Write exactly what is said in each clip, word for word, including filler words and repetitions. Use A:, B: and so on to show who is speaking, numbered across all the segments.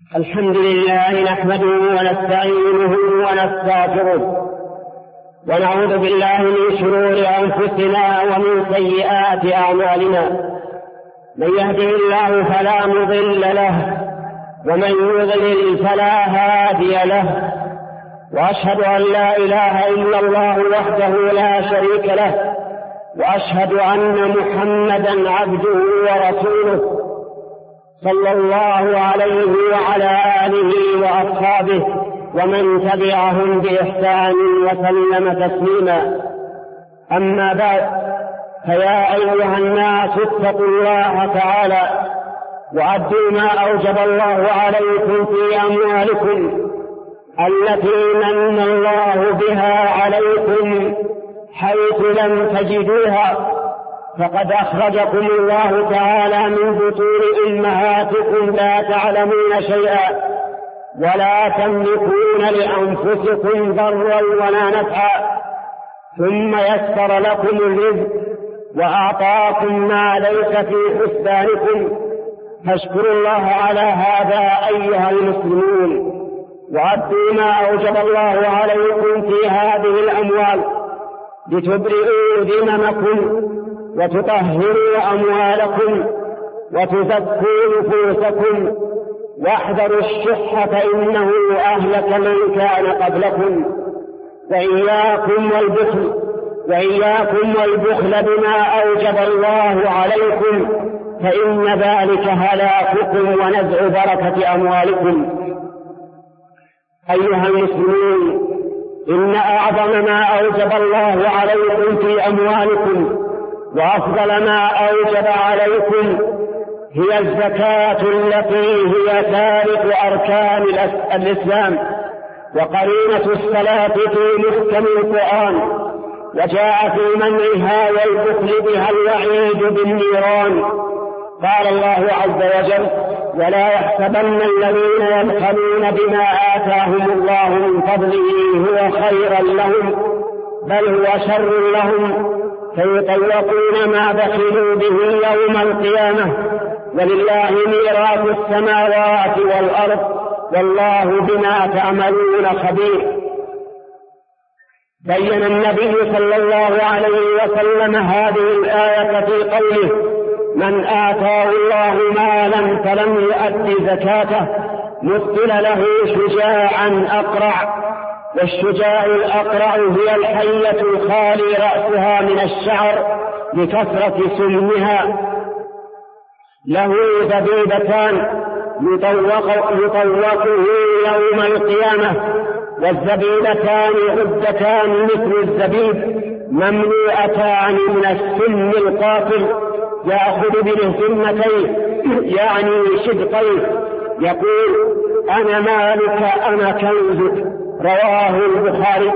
A: الحمد لله نحمده ونستعينه ونستغفره ونعوذ بالله من شرور أنفسنا ومن سيئات أعمالنا. من يهده الله فلا مضل له ومن يضلل فلا هادي له، وأشهد أن لا إله إلا الله وحده لا شريك له، وأشهد أن محمدا عبده ورسوله صلى الله عليه وعلى آله وأصحابه ومن تبعهم بإحسان وسلم تسليما. أما بعد، فيا أيها الناس اتقوا الله تعالى وأدوا ما أوجب الله عليكم في أموالكم التي من الله بها عليكم حيث لم تجدوها، فقد أخرجكم الله تعالى من بطون أمهاتكم لا تعلمون شيئا ولا تملكون لأنفسكم ضرا ولا نفعا، ثم يسر لكم الرزق وأعطاكم ما ليس في حسبانكم، فاشكروا الله على هذا أيها المسلمون، وأدوا ما أوجب الله عليكم في هذه الأموال لتبرئوا ذممكم وتطهروا أموالكم وتزكوا نفوسكم، واحذروا الشح فإنه أهلك من كان قبلكم، وإياكم والبخل وإياكم والبخل بما أوجب الله عليكم، فإن ذلك هلاككم ونزع بركة أموالكم. أيها المسلمون، إن أعظم ما أوجب الله عليكم في أموالكم وأفضل ما أوجب عليكم هي الزكاة التي هي ثالث أركان الإسلام وقرينة الصلاة في محكم القرآن، وجاء في منعها والبخل بها الوعيد بالنيران. قال الله عز وجل: ولا يحسبن الذين يبخلون بما آتاهم الله من فضله هو خيرا لهم بل هو شر لهم، فيطوقون ما بخلوا به يوم القيامة، ولله ميراث السماوات والأرض والله بما تعملون خبير. بين النبي صلى الله عليه وسلم هذه الآية في قوله: من آتاه الله مالا فلم يؤد زكاته مثل له شجاعا أقرع، والشجاع الأقرع هي الحية الخالي رأسها من الشعر لكثرة سمها، له زبيبتان يطوقه يوم القيامة، والزبيبتان عدتان مثل الزبيب مملوءتان من السم القاتل يأخذ بلهمتيه يعني شدقيه، يقول: أنا مالك أنا كنزك، رواه البخاري.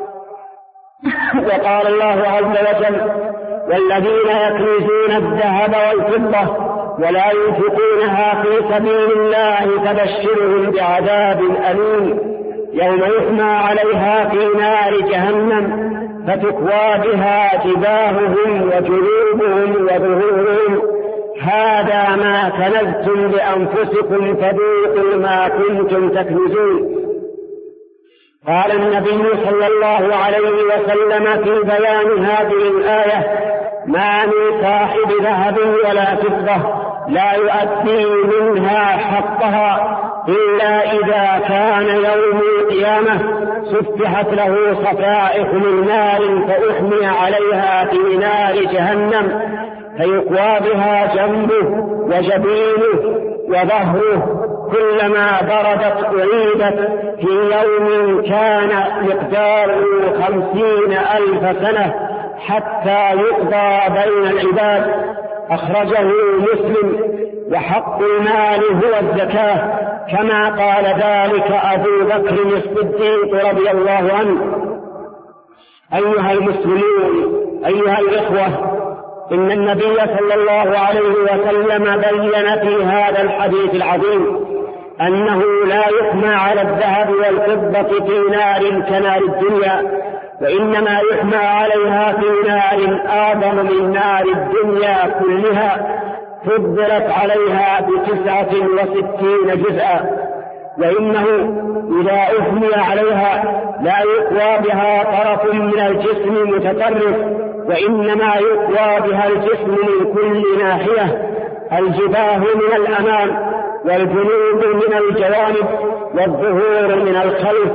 A: وقال الله عز وجل: والذين يكنزون الذهب والفضة ولا ينفقونها في سبيل الله فبشرهم بعذاب أليم يوم يحمى عليها في نار جهنم فتكوى بها جباههم وجنوبهم وظهورهم هذا ما كنزتم لأنفسكم فذوقوا ما كنتم تكنزون. قال النبي صلى الله عليه وسلم في بيان هذه الآية: ما من صاحب ذهب ولا فضة لا يؤدي منها حقها إلا إذا كان يوم القيامة سفحت له صفائح من نار فأحمي عليها في نار جهنم فيقوى بها جنبه وجبينه وظهره، كلما بردت أعيدت في يوم كان مقداره خمسين ألف سنة حتى يقضى بين العباد. أخرجه مسلم. وحق المال هو الزكاة، كما قال ذلك أبو بكر الصديق رضي الله عنه. أيها المسلمون، أيها الإخوة، إن النبي صلى الله عليه وسلم بين في هذا الحديث العظيم أنه لا يحمى على الذهب والفضة في نار كنار الدنيا، وإنما يحمى عليها في نار أعظم من نار الدنيا كلها فضلت عليها بتسعة وستين جزءا. وإنه إذا أثني عليها لا يقوى بها طرف من الجسم متطرف، وإنما يقوى بها الجسم من كل ناحية، الجباه من الأمام والجنوب من الجوانب والظهور من الخلف،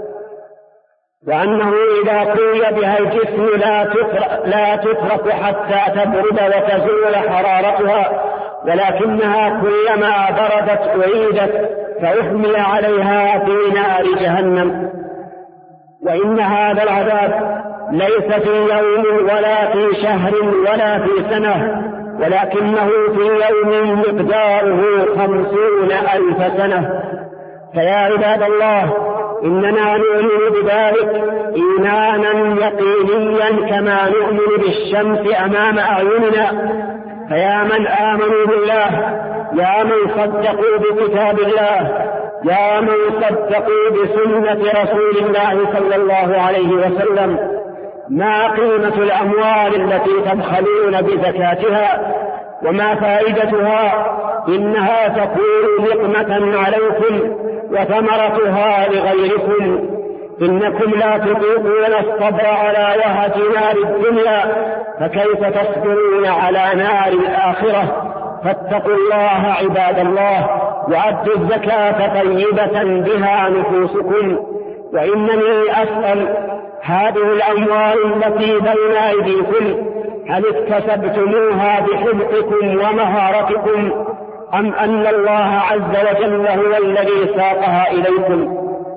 A: وأنه إذا قوي بها الجسم لا تترك حتى تبرد وتزول حرارتها، ولكنها كلما بردت أعيدت فأحمل عليها في نار جهنم. وإن هذا العذاب ليس في يوم ولا في شهر ولا في سنة، ولكنه في يوم مقداره خمسون ألف سنة. فيا عباد الله، إننا نؤمن بذلك إيمانا يقينيا كما نؤمن بالشمس أمام أعيننا. فيا من آمنوا بالله، يا من صدقوا بكتاب الله، يا من صدقوا بسنة رسول الله صلى الله عليه وسلم، ما قيمة الأموال التي تبخلون بزكاتها؟ وما فائدتها؟ إنها تكون نقمة عليكم وثمرتها لغيركم. إنكم لا تطيقون الصبر على وهج نار الدنيا، فكيف تصبرون على نار الآخرة؟ فاتقوا الله عباد الله، وأدوا الزكاة طيبة بها نفوسكم. وإنني أسأل، هذه الأموال التي بين أيديكم هل اكتسبتموها بحذقكم ومهارتكم، أم أن الله عز وجل هو الذي ساقها إليكم؟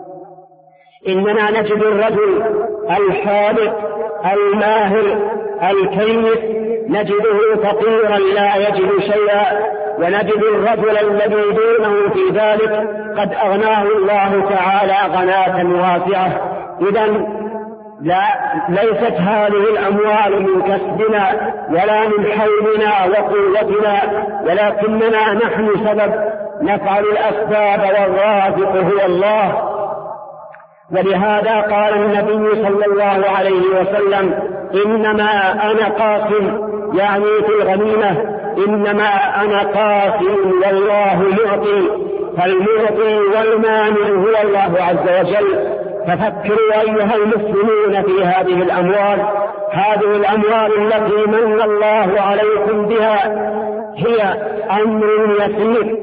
A: إننا نجد الرجل الحاذق الماهر الكيس نجده فقيرا لا يجد شيئا، ونجد الرجل الذي دونه في ذلك قد أغناه الله تعالى غناة واسعة. إذن لا ليست هذه الأموال من كسبنا ولا من حولنا وقوتنا، ولكننا نحن سبب، نفعل الأسباب والرازق هو الله. ولهذا قال النبي صلى الله عليه وسلم: إنما أنا قاسم، يعني في الغنيمة، إنما أنا قاسم والله معطي، فالمعطي والمانع هو الله عز وجل. ففكروا أيها المسلمون في هذه الأموال، هذه الأموال التي من الله عليكم بها هي أمر يسير،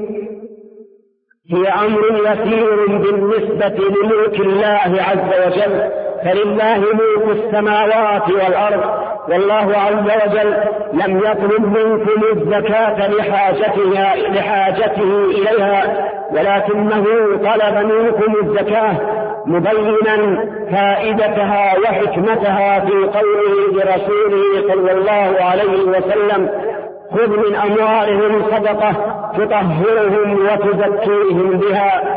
A: هي أمر يسير بالنسبة لملك الله عز وجل، فلله ملك السماوات والأرض، والله عز وجل لم يطلب منكم الزكاة لحاجتها لحاجته إليها، ولكنه طلب منكم الزكاة مبينا فائدتها وحكمتها في قوله لرسوله صلى الله عليه وسلم: خذ من أموالهم صدقة تطهرهم وتزكيهم بها.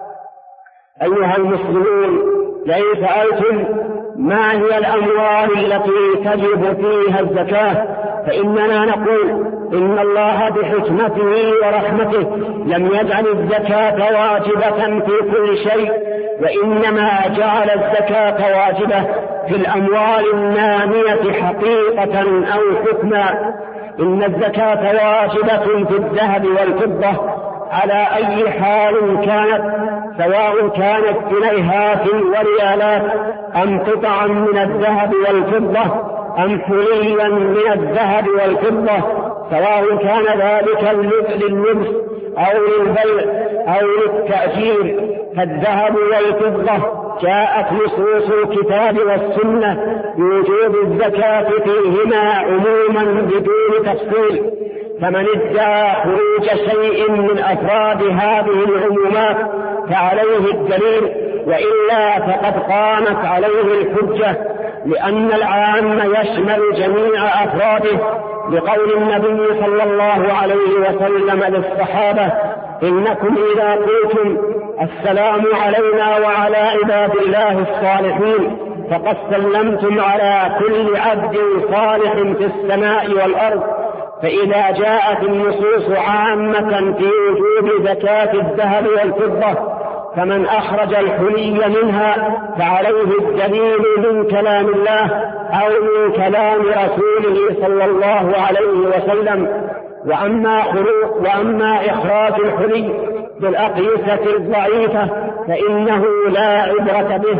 A: أيها المسلمون، لئن سألتم ما هي الأموال التي تجب فيها الزكاة، فإننا نقول إن الله بحكمته ورحمته لم يجعل الزكاة واجبة في كل شيء، وإنما جعل الزكاة واجبة في الأموال النامية حقيقة أو حكما. إن الزكاة واجبة في الذهب والفضة على أي حال كانت، سواء كانت جنيهات وريالات أم قطعا من الذهب والفضة أم حليا من الذهب والفضة، سواء كان ذلك لللبس أو للبيع أو للتأجير. فالذهب والفضة جاءت نصوص الكتاب والسنة بوجوب الزكاة فيهما عموما بدون تفصيل، فمن ادعى خروج شيء من أفراد هذه العمومات فعليه الدليل، وإلا فقد قامت عليه الحجة، لأن العام يشمل جميع أفراده، لقول النبي صلى الله عليه وسلم للصحابة: إنكم إذا قلتم السلام علينا وعلى عباد الله الصالحين فقد سلمتم على كل عبد صالح في السماء والأرض. فإذا جاءت النصوص عامة في وجوب زكاة الذهب والفضة، فمن أخرج الحلي منها فعليه الدليل من كلام الله أو من كلام رسوله صلى الله عليه وسلم. وأما, وأما إخراج الحلي بالأقيسة الضعيفة فإنه لا عبرة به.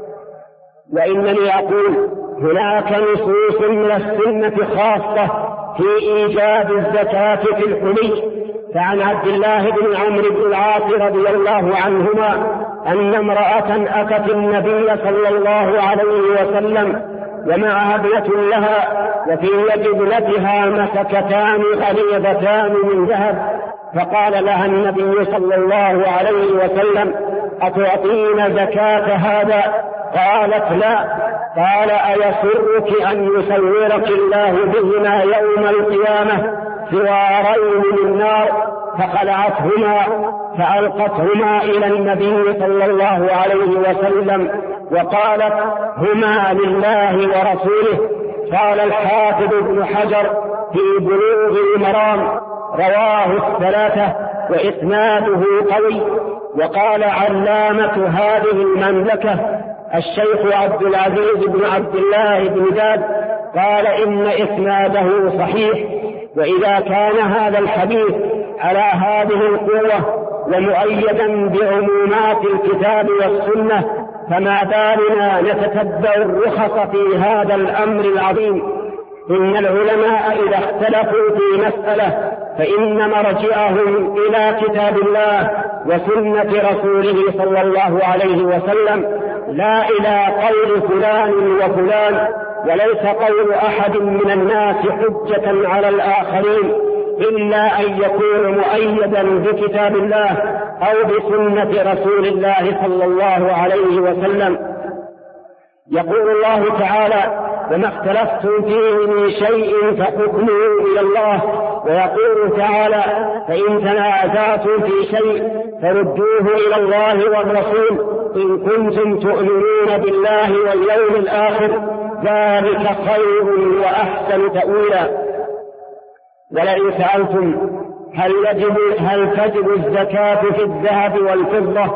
A: وإنني أقول هناك نصوص من السنة خاصة في إيجاب الزكاة في الحلي. فعن عبد الله بن عمرو بن العاص رضي الله عنهما أن امرأة أتت النبي صلى الله عليه وسلم ومعها ابنة لها وفي يد ابنتها مسكتان غليظتان من ذهب، فقال لها النبي صلى الله عليه وسلم: أتعطين زكاة هذا؟ قالت: لا. قال: أيسرك أن يسورك الله بهما يوم القيامة سوارين من نار؟ فخلعتهما فألقتهما إلى النبي صلى الله عليه وسلم وقالت: هما لله ورسوله. قال الحافظ ابن حجر في بلوغ المرام: رواه الثلاثة وإسناده قوي. وقال علامة هذه المملكة الشيخ عبد العزيز بن عبد الله بن زاد قال إن إسناده صحيح. وإذا كان هذا الحديث على هذه القوة ومؤيدا بعمومات الكتاب والسنة، فما بالنا نتتبع الرخص في هذا الأمر العظيم. إن العلماء إذا اختلفوا في مسألة فإن مرجعهم إلى كتاب الله وسنة رسوله صلى الله عليه وسلم، لا إلى قول فلان وفلان، وليس قول أحد من الناس حجة على الآخرين إلا أن يكون مؤيدا بكتاب الله أو بسنة رسول الله صلى الله عليه وسلم. يقول الله تعالى: وما اختلفتم فيه من شيء فحكمه إلى الله. ويقول تعالى: فإن تنازعتم في شيء فردوه إلى الله والرسول إن كنتم تؤمنون بالله واليوم الآخر، ذلك خير وأحسن تأويلا. ولئن سألتم هل يجب هل تجب الزكاة في الذهب والفضة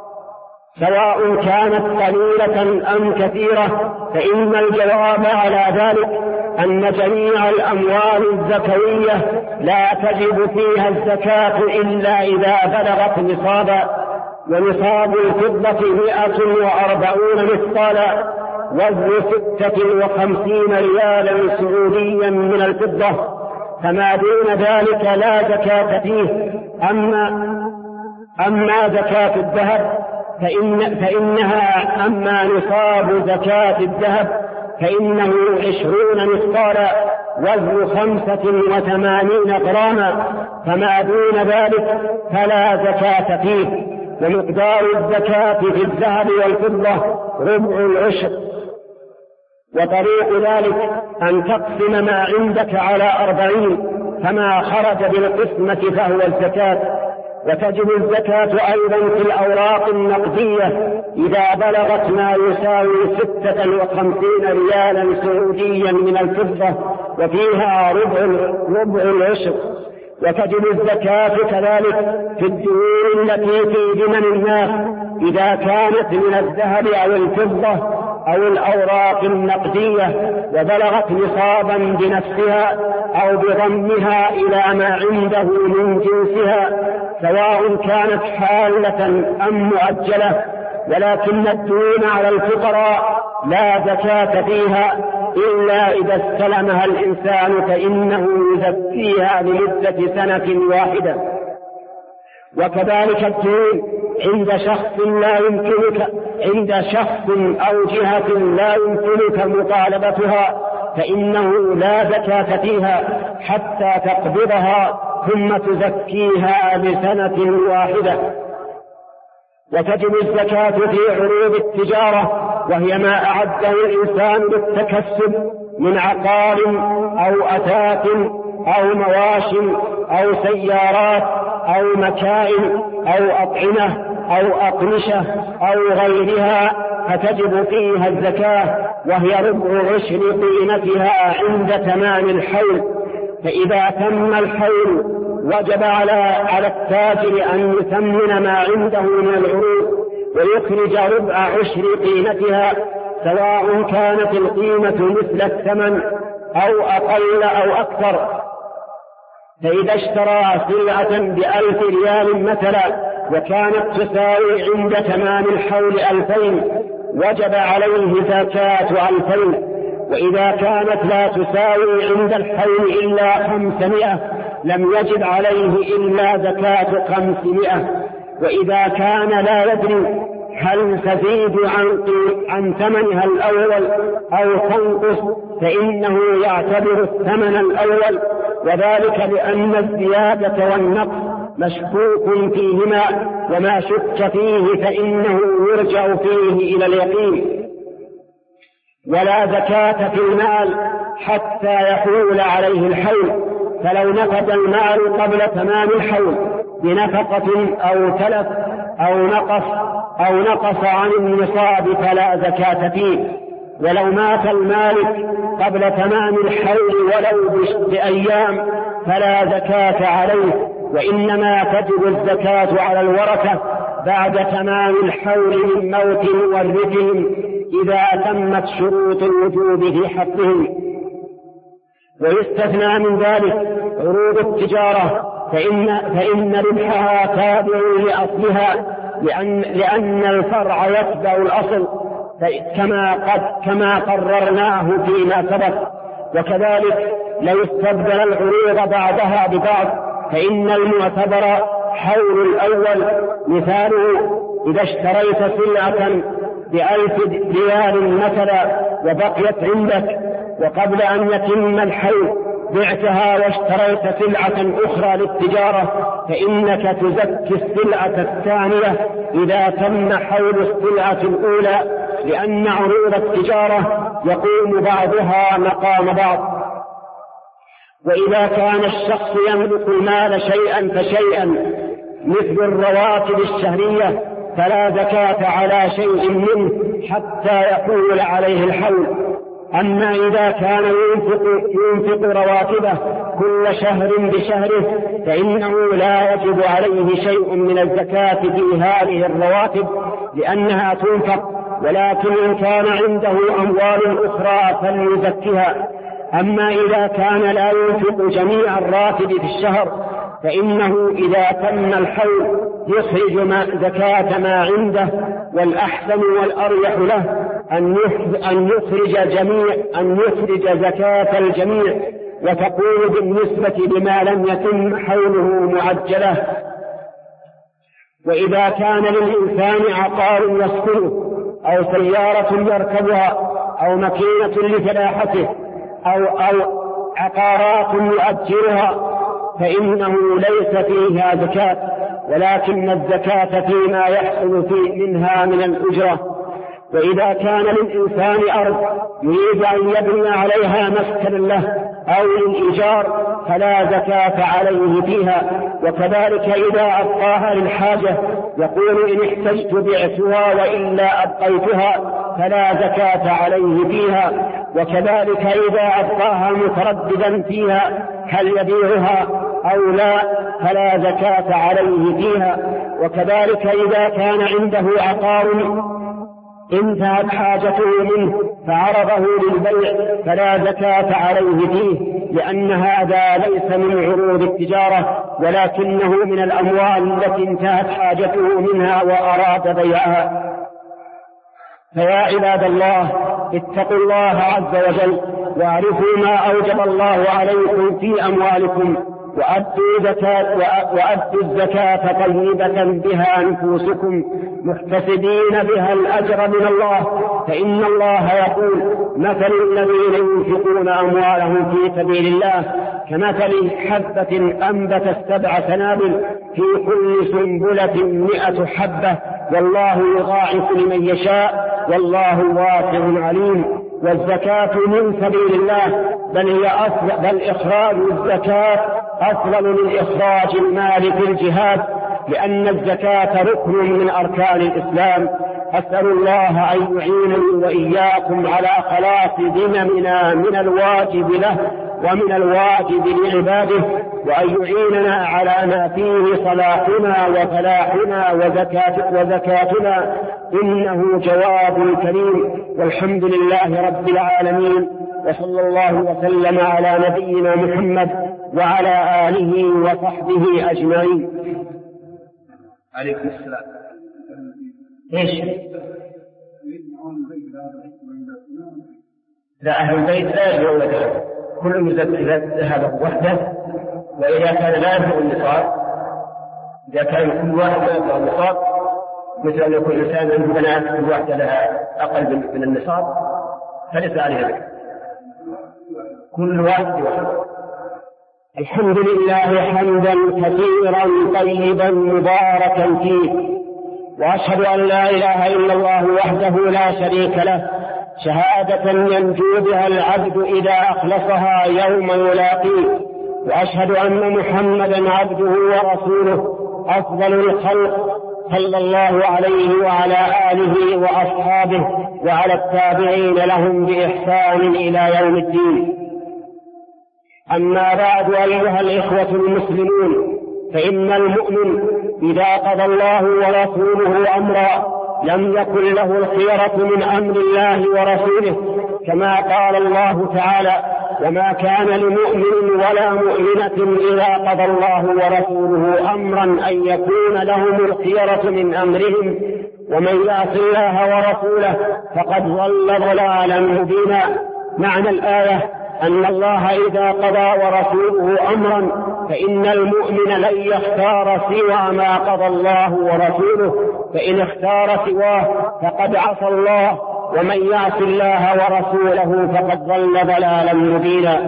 A: سواء كانت قليلة أم كثيرة، فإن الجواب على ذلك أن جميع الأموال الزكوية لا تجب فيها الزكاة إلا إذا بلغت نصابا. ونصاب الفضة مئة وأربعون مثقالا، وزن ستة وخمسين ريالا سعوديا من الفضة، فما دون ذلك لا زكاة فيه. أما, أما زكاة الذهب فإن فإنها أما نصاب زكاة الذهب فإنه عشرون مثقالا، وزن خمسة وثمانين غراما، فما دون ذلك فلا زكاة فيه. ومقدار الزكاة في الذهب والفضة ربع العشر. وطريق ذلك أن تقسم ما عندك على أربعين، فما خرج بالقسمة فهو الزكاة. وتجب الزكاة أيضا في الأوراق النقدية إذا بلغت ما يساوي ستة وخمسين ريالا سعوديا من الفضة وفيها ربع, ربع العشر. وتجب الزكاة كذلك في الديون التي في ذمم الناس إذا كانت من الذهب أو الفضة أو الأوراق النقدية وبلغت نصابا بنفسها أو بضمها إلى ما عنده من جنسها، سواء كانت حالة أم مؤجلة. ولكن الديون على الفقراء لا زكاة فيها إلا إذا استلمها الإنسان فإنه يزكيها لمدة سنة واحدة. وكذلك الدين عند شخص لا يمكنك عند شخص أو جهة لا يمكنك مطالبتها فإنه لا زكاة فيها حتى تقبضها ثم تزكيها لسنة واحدة. وتجب الزكاة في عروض التجارة، وهي ما أعده الإنسان بالتكسب من عقار أو أثاث أو مواش أو سيارات أو مكائن أو أطعمة أو أقمشة أو غيرها، فتجب فيها الزكاة، وهي ربع عشر قيمتها عند تمام الحول. فإذا تم الحول وجب على على التاجر أن يثمن ما عنده من العروض ويخرج ربع عشر قيمتها، سواء كانت القيمة مثل الثمن أو أقل أو أكثر. فإذا اشترى سلعة بألف ريال مثلا وكانت تساوي عند تمام الحول ألفين وجب عليه زكاة ألفين، وإذا كانت لا تساوي عند الحول إلا خمسمائة لم يجب عليه إلا زكاة خمسمائة. وإذا كان لا يدري هل تزيد عن, عن ثمنها الأول أو تنقص فإنه يعتبر الثمن الأول، وذلك لأن الزيادة والنقص مشكوك فيهما، وما شك فيه فإنه يرجع فيه إلى اليقين. ولا زكاة في المال حتى يحول عليه الحول، فلو نفد المال قبل تمام الحول بنفقة أو تلف أو نقص أو نقص عن النصاب فلا زكاة فيه. ولو مات المالك قبل تمام الحول ولو بأيام فلا زكاة عليه، وإنما تجب الزكاة على الورثة بعد تمام الحول من موت مورثهم إذا تمت شروط الوجوب في حقهم. ويستثنى من ذلك عروض التجارة، فإن, فإن ربحها تابع لأصلها، لأن, لأن الفرع يتبع الأصل كما, قد كما قررناه فيما سبق. وكذلك لو استبدل العروض بعضها ببعض فإن المعتبر حول الأول، مثاله إذا اشتريت سلعة بألف ريال مثلا وبقيت عندك وقبل أن يتم الحول بعتها واشتريت سلعة أخرى للتجارة، فإنك تزكي السلعة الثانية إذا تم حول السلعة الأولى، لأن عروض التجارة يقوم بعضها مقام بعض. وإذا كان الشخص يملك المال شيئا فشيئا مثل الرواتب الشهرية فلا زكاة على شيء منه حتى يحول عليه الحول. أما إذا كان ينفق, ينفق رواتبه كل شهر بشهره فإنه لا يجب عليه شيء من الزكاة في هذه الرواتب لأنها تنفق، ولكن إن كان عنده أموال أخرى فليزكها. أما إذا كان لا ينفق جميع الراتب في الشهر فإنه إذا تم الحول يخرج ما زكاة ما عنده، والأحسن والأريح له أن يخرج جميع أن يخرج زكاة الجميع، وتكون بالنسبة لما لم يتم حوله معجلة. وإذا كان للإنسان عقار يسكنه أو سيارة يركبها أو مكينة لفلاحته أو, أو عقارات يؤجرها فإنه ليس فيها زكاة، ولكن الزكاة فيما يحصل فيه منها من الأجرة. وإذا كان للإنسان أرض يريد أن يبني عليها مسكنا له أو للإيجار فلا زكاة عليه فيها. وكذلك إذا أبقاها للحاجة يقول إن احتجت بعتها وإلا أبقيتها فلا زكاة عليه فيها. وكذلك إذا أبقاها مترددا فيها هل يبيعها أو لا فلا زكاة عليه فيها. وكذلك إذا كان عنده عقار انتهت حاجته منه فعرضه للبيع فلا زكاة عليه فيه، لأن هذا ليس من عروض التجارة ولكنه من الأموال التي انتهت حاجته منها وأراد بيعها. فيا عباد الله اتقوا الله عز وجل واعرفوا ما أوجب الله عليكم في أموالكم، وأدوا, زكاة وأدوا الزكاة طيبة بها نفوسكم محتسبين بها الأجر من الله، فإن الله يقول مثل الذين ينفقون أموالهم في سبيل الله كمثل حبة أنبتت سبع سنابل في كل سنبلة مئة حبة والله يضاعف لمن يشاء والله واسع عليم. والزكاة من سبيل الله بل هي أفضل، بل إخراج الزكاة أفضل من إخراج المال في الجهاد، لأن الزكاة ركن من أركان الإسلام. أسأل الله أن يعينني وإياكم على خلاص ذممنا من الواجب له ومن الواجب لعباده، وأن يعيننا على ما فيه صلاحنا وفلاحنا وزكاة وزكاتنا، إنه جواب كريم. والحمد لله رب العالمين، وصلى الله وسلم على نبينا محمد وعلى آله وصحبه أجمعين.
B: عليكم السلام.
A: إيش؟ لا، أهل البيت لا يجمعون ذهب، كل إذا ذهب وحده، وإذا كان لا يبلغ النصاب، إذا كان كل واحد لا يبلغ النصاب، مثل أن يكون إنسان عنده بنات كل واحدة لها أقل من النصاب، فليس عليه ذلك، كل واحد واحد. الحمد لله حمدا كثيرا طيبا مباركا فيه، وأشهد أن لا إله إلا الله وحده لا شريك له، شهادة ينجو بها العبد إذا أخلصها يوم يلاقيه، وأشهد أن محمدا عبده ورسوله أفضل الخلق صلى الله عليه وعلى آله وأصحابه وعلى التابعين لهم بإحسان إلى يوم الدين. أما بعد، أيها الإخوة المسلمون، فإن المؤمن إذا قضى الله ورسوله أمرا لم يكن له الخيرة من أمر الله ورسوله، كما قال الله تعالى: وما كان لمؤمن ولا مؤمنة إذا قضى الله ورسوله أمرا أن يكون لهم الخيرة من أمرهم، ومن يعص الله ورسوله فقد ضل ضلالا مبينا. معنى الآية أن الله إذا قضى ورسوله أمرا فإن المؤمن لن يختار سوى ما قضى الله ورسوله، فإن اختار سواه فقد عصى الله، ومن يعص الله ورسوله فقد ضل ضلالا مبينا.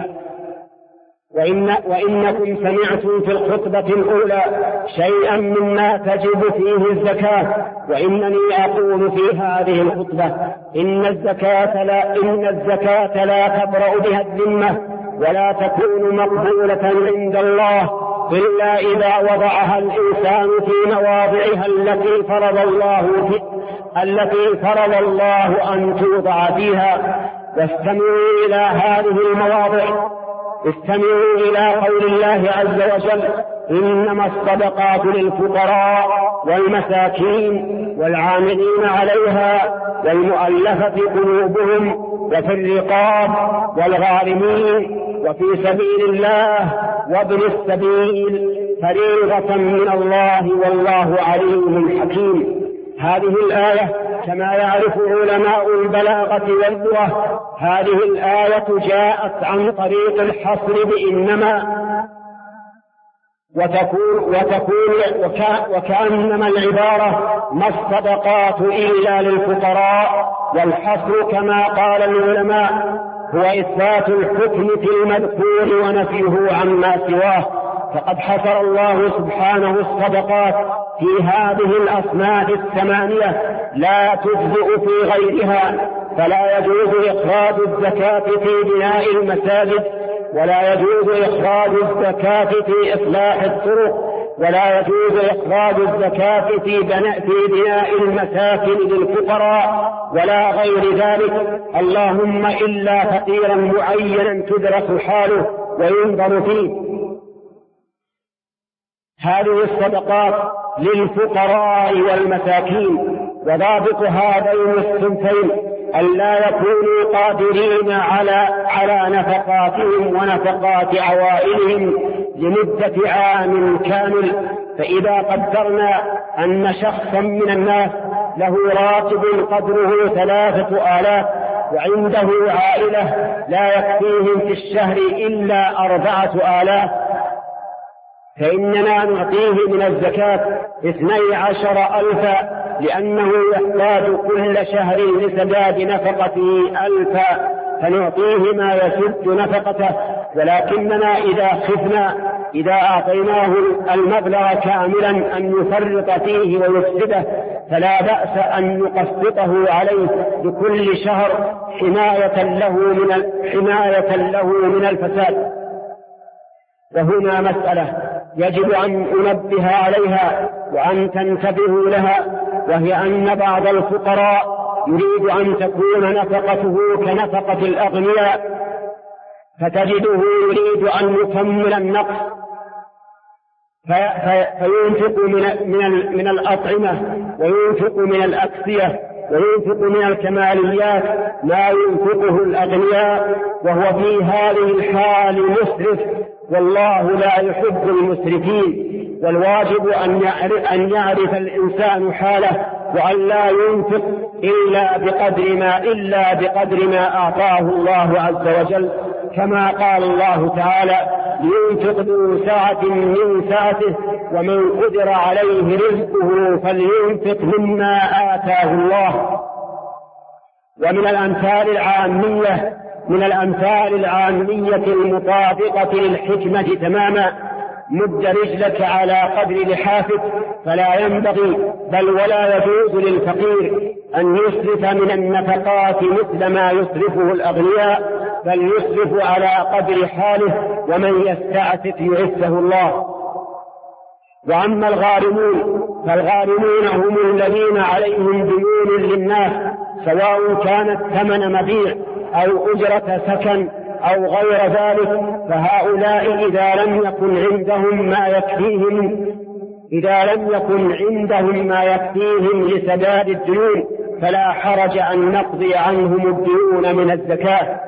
A: وإن وإنكم سمعتم في الخطبة الأولى شيئا مما تجب فيه الزكاة، وإنني أقول في هذه الخطبة إن الزكاة لا, إن الزكاة لا تبرأ بها الذمة ولا تكون مقبولة عند الله إلا إذا وضعها الإنسان في مواضعها التي فرض الله في التي فرض الله أن توضع فيها. واستمعوا إلى هذه المواضع، استمعوا إلى قول الله عز وجل: إنما الصدقات للفقراء والمساكين والعاملين عليها والمؤلفة قلوبهم وفي الرقاب والغارمين وفي سبيل الله وابن السبيل فريضة من الله والله عليم حكيم. هذه الآية كما يعرف علماء البلاغة واللغة، هذه الآية جاءت عن طريق الحصر بإنما، وتكون, وتكون وكا وكأنما العبارة ما الصدقات إلا للفقراء، والحصر كما قال العلماء هو إثبات الحكم في المذكور ونفيه عما سواه. فقد حصر الله سبحانه الصدقات في هذه الأصناف الثمانية لا تجزئ في غيرها، فلا يجوز إخراج الزكاة في بناء المساجد، ولا يجوز إخراج الزكاة في إصلاح الطرق، ولا يجوز إخراج الزكاة في بناء المساكن للفقراء ولا غير ذلك، اللهم إلا فقيرا معينا تدرس حاله وينظر فيه. هذه الصدقات للفقراء والمساكين، وضابط هذين الصنفين ألا يكونوا قادرين على على نفقاتهم ونفقات عوائلهم لمدة عام كامل. فإذا قدرنا أن شخصا من الناس له راتب قدره ثلاثة آلاف وعنده عائلة لا يكفيهم في الشهر إلا أربعة آلاف، فإننا نعطيه من الزكاة اثني عشر ألفا، لأنه يحتاج كل شهر لسداد نفقته ألفا، فنعطيه ما يسد نفقته. ولكننا إذا خفنا إذا أعطيناه المبلغ كاملا أن يفرط فيه ويفسده، فلا بأس أن نقسطه عليه لكل شهر حماية له من حماية له من الفساد. وهنا مسألة يجب أن أنبه عليها وأن تنتبهوا لها، وهي أن بعض الفقراء يريد أن تكون نفقته كنفقة الأغنياء، فتجده يريد أن يكمل النقص فينفق من, من, من الأطعمة وينفق من الأكسية وينفق من الكماليات ما ينفقه الأغنياء، وهو في هذه الحال مسرف، والله لا يحب المسرفين. والواجب أن يعرف, أن يعرف الإنسان حاله، وأن لا ينفق إلا بقدر ما, إلا بقدر ما أعطاه الله عز وجل، كما قال الله تعالى: لينفق ذو سعة من سعته ومن قدر عليه رزقه فلينفق مما آتاه الله. ومن الأمثال العامية من الأمثال العامية المطابقة للحكمة تماما: مد رجلك على قدر لحافك، فلا ينبغي بل ولا يجوز للفقير أن يسرف من النفقات مثل ما يسرفه الأغنياء، بل يسرف على قدر حاله، ومن يستعفف يعفه الله. وأما الغارمون فالغارمون هم الذين عليهم ديون للناس، سواء كانت ثمن مبيع أو أجرة سكن أو غير ذلك، فهؤلاء إذا لم يكن عندهم ما يكفيهم إذا لم يكن عندهم ما يكفيهم لسداد الديون فلا حرج أن نقضي عنهم الديون من الزكاة.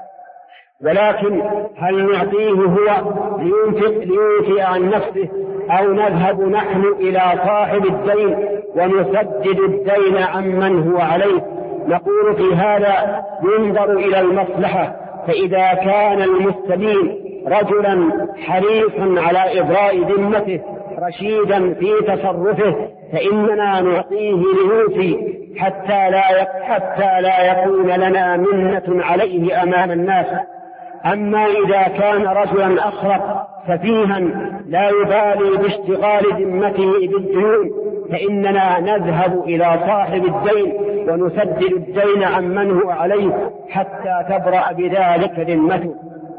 A: ولكن هل نعطيه هو لينفق لينفق عن نفسه، أو نذهب نحن إلى صاحب الدين ونسدد الدين عمن هو عليه؟ نقول في هذا ينظر إلى المصلحة، فإذا كان المستدين رجلا حريصا على إبراء ذمته رشيدا في تصرفه فإننا نعطيه ليوفي حتى لا حتى لا يكون لنا منة عليه أمام الناس. أما إذا كان رجلا أخرق سفيها لا يبالي باشتغال ذمته بالديون فإننا نذهب إلى صاحب الدين ونسدد الدين عمن هو عليه حتى تبرأ بذلك ذمته.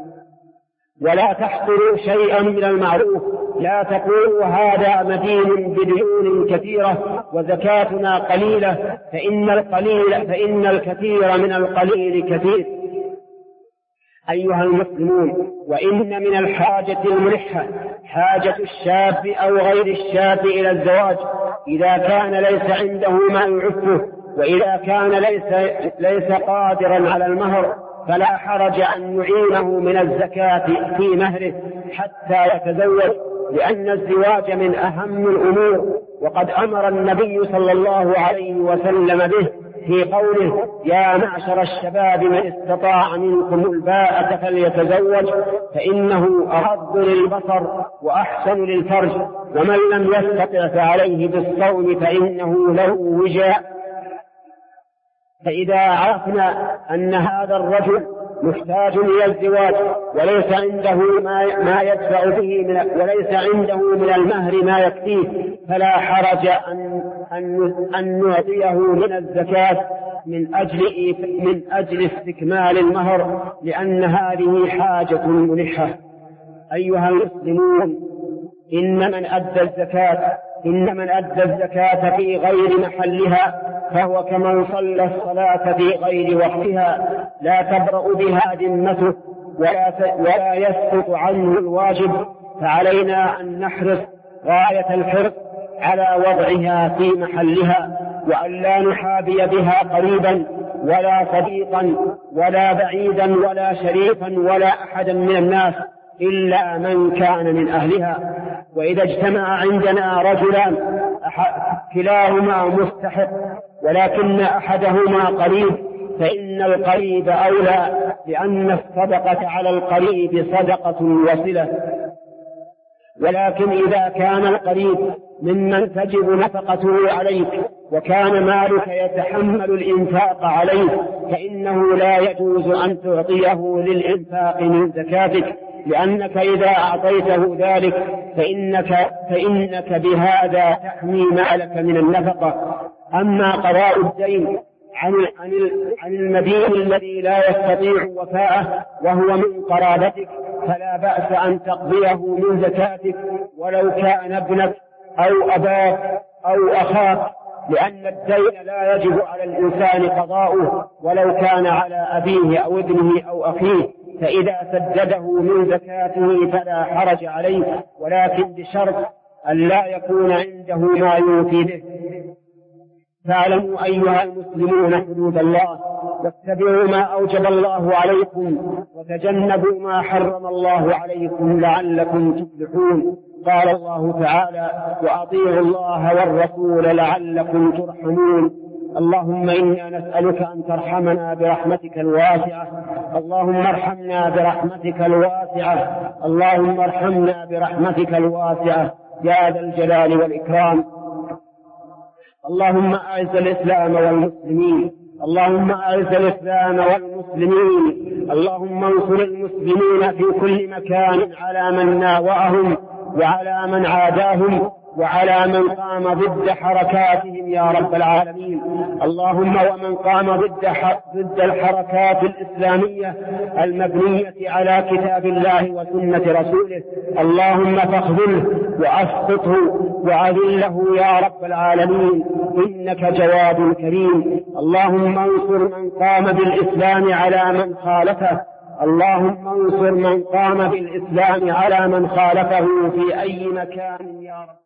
A: ولا تحقروا شيئا من المعروف، لا تقولوا هذا مدين بديون كثيرة وزكاتنا قليلة، فإن القليل فإن الكثير من القليل كثير. أيها المسلمون، وإن من الحاجة الملحة حاجة الشاب أو غير الشاب إلى الزواج إذا كان ليس عنده ما يعفه، وإذا كان ليس, ليس قادرا على المهر فلا حرج أن نعينه من الزكاة في مهره حتى يتزوج، لأن الزواج من أهم الأمور، وقد أمر النبي صلى الله عليه وسلم به في قوله: يا معشر الشباب من استطاع منكم الباءة فليتزوج فإنه أغض للبصر وأحسن للفرج، ومن لم يستطع فعليه بالصوم فإنه له وجاء. فإذا عرفنا أن هذا الرجل محتاج إلى الزواج وليس عنده ما يدفع به من وليس عنده من المهر ما يكفيه فلا حرج أن أن أن نعطيه من الزكاة من أجل من أجل استكمال المهر، لأن هذه حاجة ملحة. أيها المسلمون، إن من أدى الزكاة إن من أدى الزكاة في غير محلها فهو كمن صلى الصلاة في غير وقتها، لا تبرأ بها ذمته ولا, ولا يسقط عنه الواجب، فعلينا أن نحرص غاية الحرص على وضعها في محلها، وأن لا نحابي بها قريبا ولا صديقا ولا بعيدا ولا شريفا ولا أحدا من الناس إلا من كان من أهلها. وإذا اجتمع عندنا رجلان كلاهما مستحق ولكن أحدهما قريب فإن القريب أولى، لأن الصدقة على القريب صدقة وصلة. ولكن إذا كان القريب ممن تجب نفقته عليك وكان مالك يتحمل الإنفاق عليه فإنه لا يجوز أن تعطيه للإنفاق من زكاتك، لأنك إذا أعطيته ذلك فإنك, فإنك بهذا تحمي مالك من النفقة. أما قضاء الدين عن, عن, عن المدين الذي لا يستطيع وفاءه وهو من قرابتك فلا بأس أن تقضيه من زكاتك ولو كان ابنك أو أباك أو أخاك، لأن الدين لا يجب على الإنسان قضاؤه ولو كان على أبيه أو ابنه أو أخيه، فإذا سدده من زكاته فلا حرج عليه، ولكن بشرط أن لا يكون عنده ما يوفي به. فاعلموا أيها المسلمون حدود الله، واتبعوا ما أوجب الله عليكم، وتجنبوا ما حرم الله عليكم لعلكم تفلحون. قال الله تعالى: وأطيعوا الله والرسول لعلكم ترحمون. اللهم إنا نسألك أن ترحمنا برحمتك الواسعة. اللهم ارحمنا برحمتك الواسعة. اللهم ارحمنا برحمتك الواسعة يا ذا الجلال والإكرام. اللهم أعز الإسلام والمسلمين. اللهم أعز الإسلام والمسلمين. اللهم انصر المسلمين في كل مكان على من ناوأهم وعلى من عاداهم وعلى من قام ضد حركاتهم يا رب العالمين. اللهم ومن قام ضد ضد الحركات الإسلامية المبنية على كتاب الله وسنة رسوله، اللهم فاخذله وأسقطه وأذله يا رب العالمين، إنك جواد كريم. اللهم انصر من قام بالإسلام على من خالفه. اللهم انصر من قام بالإسلام على من خالفه في أي مكان يا رب.